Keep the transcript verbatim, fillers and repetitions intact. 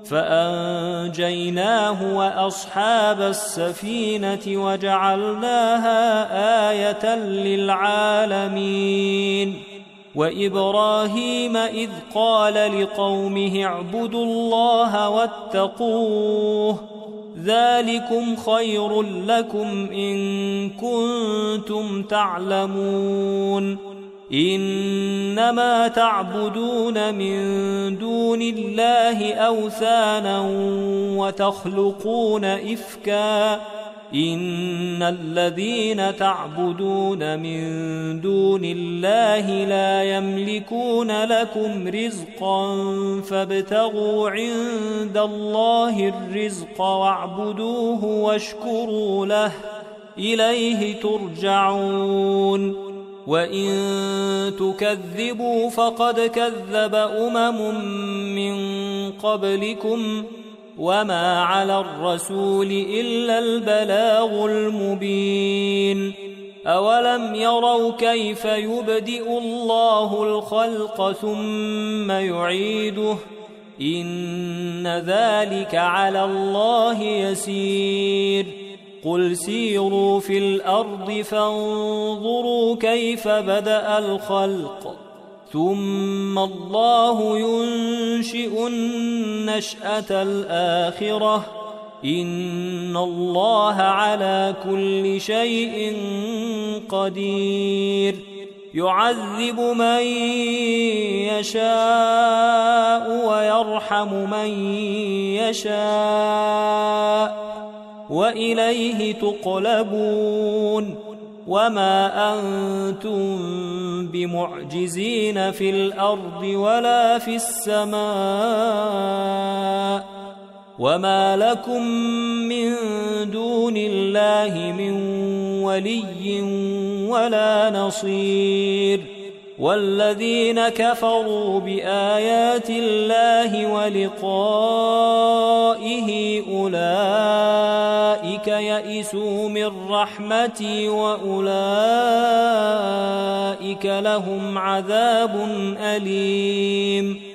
فأنجيناه وأصحاب السفينة وجعلناها آية للعالمين وإبراهيم إذ قال لقومه اعبدوا الله واتقوه ذلكم خير لكم إن كنتم تعلمون إنما تعبدون من دون الله أوثانا وتخلقون إفكا إن الذين تعبدون من دون الله لا يملكون لكم رزقا فابتغوا عند الله الرزق واعبدوه واشكروا له إليه ترجعون وإن تكذبوا فقد كذب أمم من قبلكم وما على الرسول إلا البلاغ المبين أولم يروا كيف يبدئ الله الخلق ثم يعيده إن ذلك على الله يسير قل سيروا في الأرض فانظروا كيف بدأ الخلق ثم الله ينشئ النشأة الآخرة إن الله على كل شيء قدير يعذب من يشاء ويرحم من يشاء وإليه تقلبون وما أنتم بمعجزين في الأرض ولا في السماء وما لكم من دون الله من ولي ولا نصير والذين كفروا بآيات الله ولقائه أولئك يئسوا من رحمتي وأولئك لهم عذاب أليم